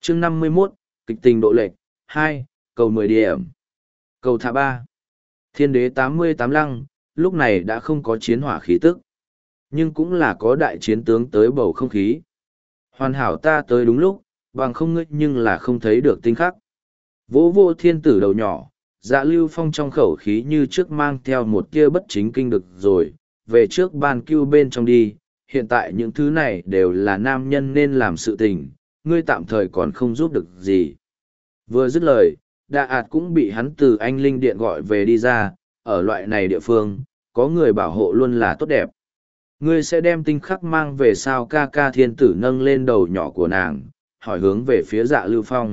chương 51, kịch tình độ lệch, 2, cầu 10 điểm. Cầu thả 3. Thiên đế 88 lăng, lúc này đã không có chiến hỏa khí tức. Nhưng cũng là có đại chiến tướng tới bầu không khí. Hoàn hảo ta tới đúng lúc, bằng không ngươi nhưng là không thấy được tinh khắc. Vỗ vô thiên tử đầu nhỏ, Dạ Lưu Phong trong khẩu khí như trước mang theo một tia bất chính kinh được rồi, về trước ban cưu bên trong đi, hiện tại những thứ này đều là nam nhân nên làm sự tình, ngươi tạm thời còn không giúp được gì. Vừa dứt lời, Đạ ạt cũng bị hắn từ anh Linh Điện gọi về đi ra, ở loại này địa phương, có người bảo hộ luôn là tốt đẹp. Ngươi sẽ đem tinh khắc mang về sao? Ca ca thiên tử nâng lên đầu nhỏ của nàng, hỏi hướng về phía Dạ Lưu Phong.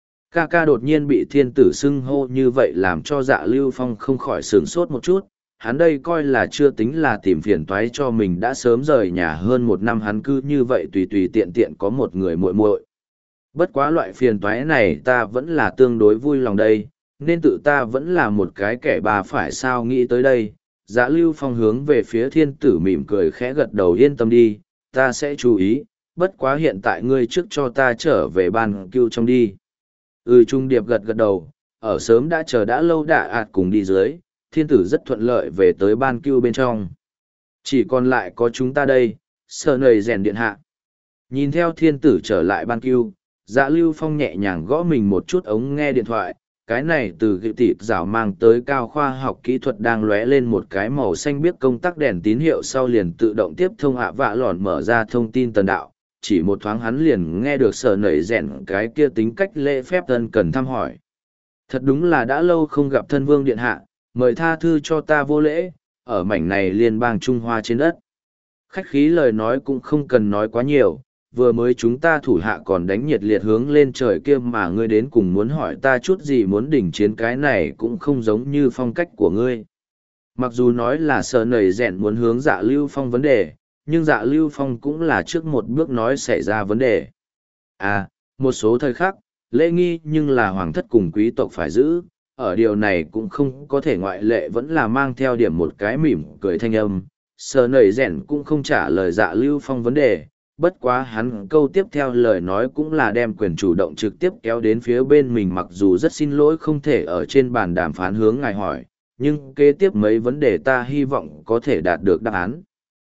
Ca ca đột nhiên bị thiên tử xưng hô như vậy làm cho Dạ Lưu Phong không khỏi sửng sốt một chút. Hắn đây coi là chưa tính là tìm phiền toái cho mình, đã sớm rời nhà hơn một năm, hắn cứ như vậy tùy tùy tiện tiện có một người muội muội. Bất quá loại phiền toái này ta vẫn là tương đối vui lòng đây, nên tự ta vẫn là một cái kẻ bà phải sao. Nghĩ tới đây, Dạ Lưu Phong hướng về phía thiên tử mỉm cười khẽ gật đầu, yên tâm đi, ta sẽ chú ý, bất quá hiện tại ngươi trước cho ta trở về ban cưu trong đi. Trung điệp gật gật đầu, ở sớm đã chờ đã lâu Đạ ạt cùng đi dưới, thiên tử rất thuận lợi về tới ban cưu bên trong. Chỉ còn lại có chúng ta đây, Sở Nầy Rèn điện hạ. Nhìn theo thiên tử trở lại ban cưu, Dạ Lưu Phong nhẹ nhàng gõ mình một chút ống nghe điện thoại, cái này từ gịu tịt rảo mang tới cao khoa học kỹ thuật đang lóe lên một cái màu xanh biếc công tắc đèn tín hiệu, sau liền tự động tiếp thông ạ vạ lòn mở ra thông tin tần đạo. Chỉ một thoáng hắn liền nghe được Sở Nầy Rèn cái kia tính cách lễ phép thân cần thăm hỏi. Thật đúng là đã lâu không gặp thân vương điện hạ, mời tha thư cho ta vô lễ, ở mảnh này liên bang Trung Hoa trên đất. Khách khí lời nói cũng không cần nói quá nhiều, vừa mới chúng ta thủ hạ còn đánh nhiệt liệt hướng lên trời kia mà ngươi đến cùng muốn hỏi ta chút gì, muốn đỉnh chiến, cái này cũng không giống như phong cách của ngươi. Mặc dù nói là Sở Nầy Rèn muốn hướng Dạ Lưu Phong vấn đề, nhưng Dạ Lưu Phong cũng là trước một bước nói xảy ra vấn đề. Một số thời khắc, lễ nghi nhưng là hoàng thất cùng quý tộc phải giữ, ở điều này cũng không có thể ngoại lệ, vẫn là mang theo điểm một cái mỉm cười thanh âm. Sở Nầy Rèn cũng không trả lời Dạ Lưu Phong vấn đề, bất quá hắn câu tiếp theo lời nói cũng là đem quyền chủ động trực tiếp kéo đến phía bên mình. Mặc dù rất xin lỗi không thể ở trên bàn đàm phán hướng ngài hỏi, nhưng kế tiếp mấy vấn đề ta hy vọng có thể đạt được đáp án.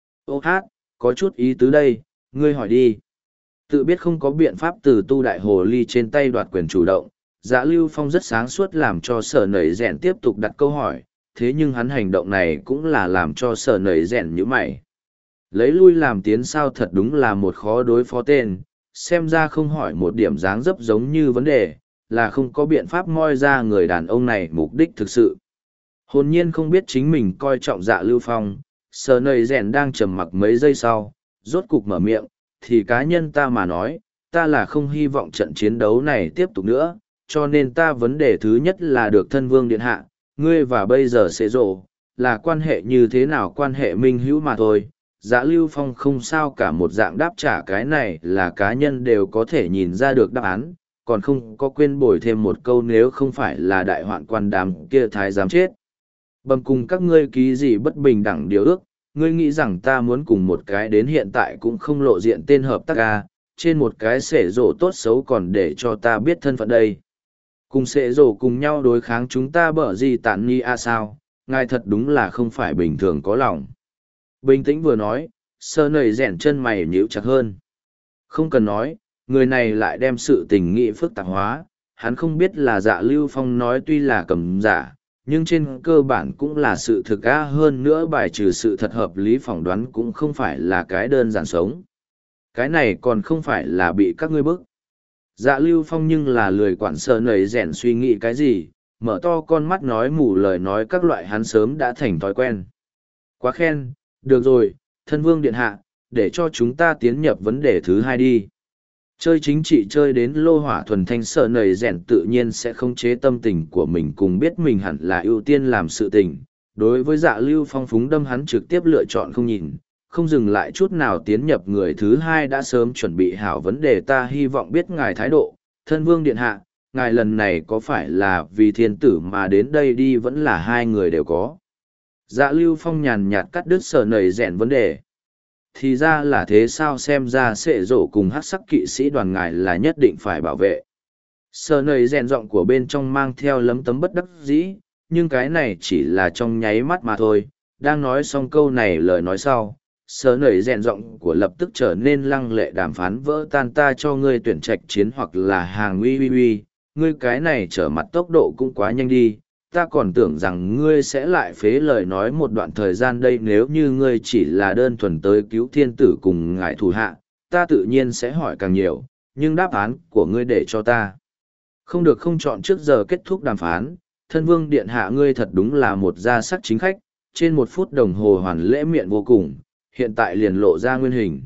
Có chút ý tứ đây, ngươi hỏi đi. Tự biết không có biện pháp từ tu đại hồ ly trên tay đoạt quyền chủ động, Dạ Lưu Phong rất sáng suốt làm cho Sở Nầy Rèn tiếp tục đặt câu hỏi, thế nhưng hắn hành động này cũng là làm cho Sở Nầy Rèn nhíu mày. Lấy lui làm tiến sao, thật đúng là một khó đối phó tên, xem ra không hỏi một điểm dáng dấp giống như vấn đề, là không có biện pháp moi ra người đàn ông này mục đích thực sự. Hồn nhiên không biết chính mình coi trọng Dạ Lưu Phong, Sở Nầy Rèn đang trầm mặc mấy giây sau, rốt cục mở miệng, thì cá nhân ta mà nói, ta là không hy vọng trận chiến đấu này tiếp tục nữa, cho nên ta vấn đề thứ nhất là được thân vương điện hạ, ngươi và bây giờ sẽ rộ, là quan hệ như thế nào, quan hệ minh hữu mà thôi. Dạ Lưu Phong không sao cả một dạng đáp trả, cái này là cá nhân đều có thể nhìn ra được đáp án, còn không có quên bồi thêm một câu, nếu không phải là đại hoạn quan đàm kia thái giám chết bầm cùng các ngươi ký gì bất bình đẳng điều ước, ngươi nghĩ rằng ta muốn cùng một cái đến hiện tại cũng không lộ diện tên hợp tác à, trên một cái xệ rổ tốt xấu còn để cho ta biết thân phận đây. Cùng xệ rổ cùng nhau đối kháng chúng ta bở gì tản ni à sao, ngài thật đúng là không phải bình thường có lòng. Bình tĩnh vừa nói, Sở Nầy Rèn chân mày nhíu chặt hơn. Không cần nói, người này lại đem sự tình nghị phức tạp hóa, hắn không biết là Dạ Lưu Phong nói tuy là cầm giả, nhưng trên cơ bản cũng là sự thực á, hơn nữa bài trừ sự thật hợp lý phỏng đoán cũng không phải là cái đơn giản sống. Cái này còn không phải là bị các ngươi bức. Dạ Lưu Phong nhưng là lười quản Sở Nầy Rèn suy nghĩ cái gì, mở to con mắt nói mù lời nói các loại, hắn sớm đã thành thói quen. Quá khen, được rồi, thân vương điện hạ, để cho chúng ta tiến nhập vấn đề thứ hai đi. Chơi chính trị chơi đến lô hỏa thuần thanh, Sở Nầy Rèn tự nhiên sẽ không chế tâm tình của mình, cùng biết mình hẳn là ưu tiên làm sự tình. Đối với Dạ Lưu Phong phúng đâm, hắn trực tiếp lựa chọn không nhìn, không dừng lại chút nào tiến nhập người thứ hai đã sớm chuẩn bị hảo vấn đề. Ta hy vọng biết ngài thái độ, thân vương điện hạ, ngài lần này có phải là vì thiên tử mà đến đây đi, vẫn là hai người đều có. Dạ Lưu Phong nhàn nhạt cắt đứt Sở Nầy Rèn vấn đề. thì ra là thế sao, xem ra sệ rổ cùng hát sắc kỵ sĩ đoàn ngài là nhất định phải bảo vệ. Sờ nầy rèn giọng của bên trong mang theo lấm tấm bất đắc dĩ, nhưng cái này chỉ là trong nháy mắt mà thôi. Đang nói xong câu này lời nói sau, sờ nầy rèn giọng của lập tức trở nên lăng lệ, đàm phán vỡ tan, ta cho ngươi tuyển trạch chiến hoặc là hàng uy uy uy, ngươi cái này trở mặt tốc độ cũng quá nhanh đi, ta còn tưởng rằng ngươi sẽ lại phế lời nói một đoạn thời gian đây, nếu như ngươi chỉ là đơn thuần tới cứu thiên tử cùng ngài thủ hạ, ta tự nhiên sẽ hỏi càng nhiều, nhưng đáp án của ngươi để cho ta không được không chọn trước giờ kết thúc đàm phán. Thân vương điện hạ, ngươi thật đúng là một gia sắc chính khách, trên 1 phút đồng hồ hoàn lễ miệng vô cùng, hiện tại liền lộ ra nguyên hình.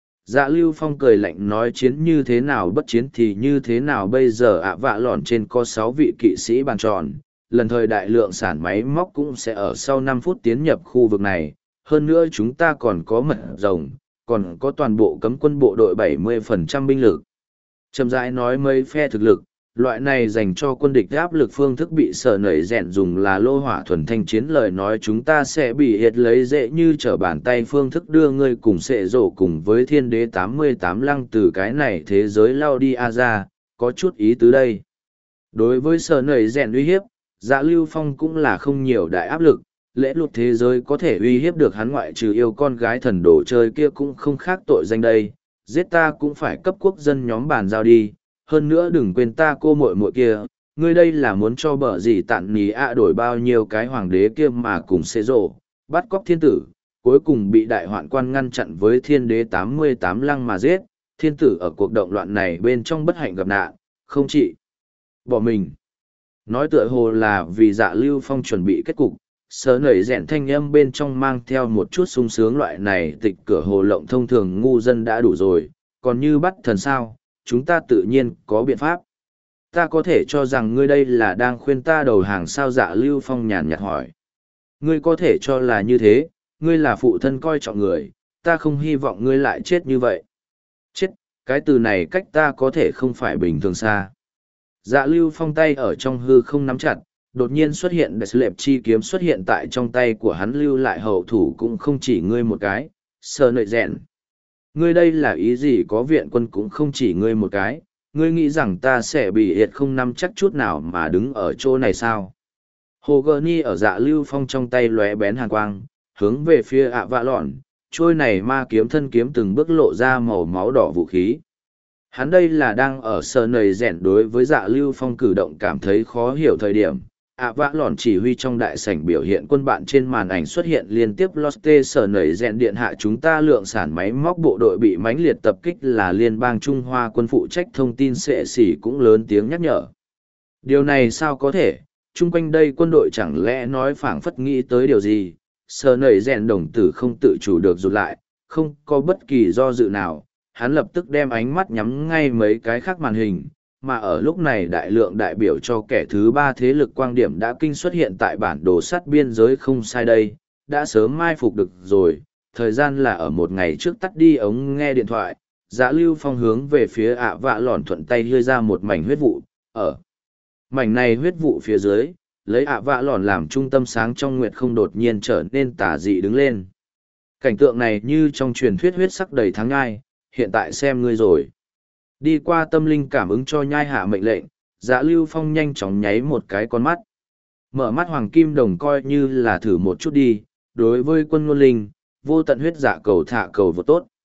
Dạ Lưu Phong cười lạnh nói, chiến như thế nào bất chiến thì như thế nào, bây giờ ạ vạ lòn trên có 6 vị kỵ sĩ bàn tròn, lần thời đại lượng sản máy móc cũng sẽ ở sau 5 phút tiến nhập khu vực này, hơn nữa chúng ta còn có mật rồng, còn có toàn bộ cấm quân bộ đội 70% binh lực. Chậm rãi nói mấy phe thực lực, loại này dành cho quân địch áp lực phương thức bị sở nảy rèn dùng là lô hỏa thuần thanh chiến, lời nói chúng ta sẽ bị hiệt lấy dễ như trở bàn tay phương thức đưa ngươi cùng sệ rổ cùng với thiên đế 88 lăng từ cái này thế giới lao đi ra, có chút ý tứ đây. Đối với sở nảy rèn uy hiếp, Dạ Lưu Phong cũng là không nhiều đại áp lực, lễ luật thế giới có thể uy hiếp được hắn ngoại trừ yêu con gái thần đồ chơi kia cũng không khác tội danh đây, giết ta cũng phải cấp quốc dân nhóm bàn giao đi, hơn nữa đừng quên ta cô muội muội kia, ngươi đây là muốn cho bở gì tạn ní đổi bao nhiêu cái hoàng đế kia mà cùng xê rộ, bắt cóc thiên tử, cuối cùng bị đại hoạn quan ngăn chặn với thiên đế 88 lăng mà giết, thiên tử ở cuộc động loạn này bên trong bất hạnh gặp nạn, không chỉ bỏ mình. Nói tựa hồ là vì Dạ Lưu Phong chuẩn bị kết cục, sớ nảy rèn thanh âm bên trong mang theo một chút sung sướng, loại này tịch cửa hồ lộng thông thường ngu dân đã đủ rồi, còn như bắt thần sao, chúng ta tự nhiên có biện pháp. Ta có thể cho rằng ngươi đây là đang khuyên ta đầu hàng sao? Dạ Lưu Phong nhàn nhạt hỏi. Ngươi có thể cho là như thế, ngươi là phụ thân coi trọng người, ta không hy vọng ngươi lại chết như vậy. Chết, cái từ này cách ta có thể không phải bình thường xa. Dạ Lưu Phong tay ở trong hư không nắm chặt, đột nhiên xuất hiện đại lệp chi kiếm xuất hiện tại trong tay của hắn, lưu lại hậu thủ cũng không chỉ ngươi một cái, sờ nợi rèn. Ngươi đây là ý gì? Có viện quân cũng không chỉ ngươi một cái, ngươi nghĩ rằng ta sẽ bị hiệt không nắm chắc chút nào mà đứng ở chỗ này sao? Hồ Gơ Ni ở Dạ Lưu Phong trong tay lóe bén hàn quang, hướng về phía ạ vạ lọn, trôi này ma kiếm thân kiếm từng bước lộ ra màu máu đỏ vũ khí. Hắn đây là đang ở sờ nầy rèn đối với Dạ Lưu Phong cử động cảm thấy khó hiểu thời điểm. ạ vạ lọn chỉ huy trong đại sảnh biểu hiện quân bạn trên màn ảnh xuất hiện liên tiếp Lotte sở nảy rèn điện hạ, chúng ta lượng sản máy móc bộ đội bị mãnh liệt tập kích, là liên bang Trung Hoa quân phụ trách thông tin sệ xỉ cũng lớn tiếng nhắc nhở. Điều này sao có thể, chung quanh đây quân đội chẳng lẽ nói phảng phất nghĩ tới điều gì? Sở nảy rèn đồng tử không tự chủ được rụt lại, không có bất kỳ do dự nào, hắn lập tức đem ánh mắt nhắm ngay mấy cái khác màn hình. Mà ở lúc này đại lượng đại biểu cho kẻ thứ ba thế lực quang điểm đã kinh xuất hiện tại bản đồ sắt biên giới, không sai đây, đã sớm mai phục được rồi, thời gian là ở 1 ngày trước tắt đi ống nghe điện thoại. Dạ Lưu Phong hướng về phía ạ vạ lòn thuận tay đưa ra một mảnh huyết vụ, ở mảnh này huyết vụ phía dưới, lấy ạ vạ lòn làm trung tâm sáng trong nguyệt không đột nhiên trở nên tà dị đứng lên. Cảnh tượng này như trong truyền thuyết huyết sắc đầy tháng ngai, hiện tại xem ngươi rồi. Đi qua tâm linh cảm ứng cho nhai hạ mệnh lệnh, Dạ Lưu Phong nhanh chóng nháy một cái con mắt. Mở mắt hoàng kim đồng coi như là thử một chút đi, đối với quân ngôn linh, vô tận huyết dạ cầu thả cầu vô tốt.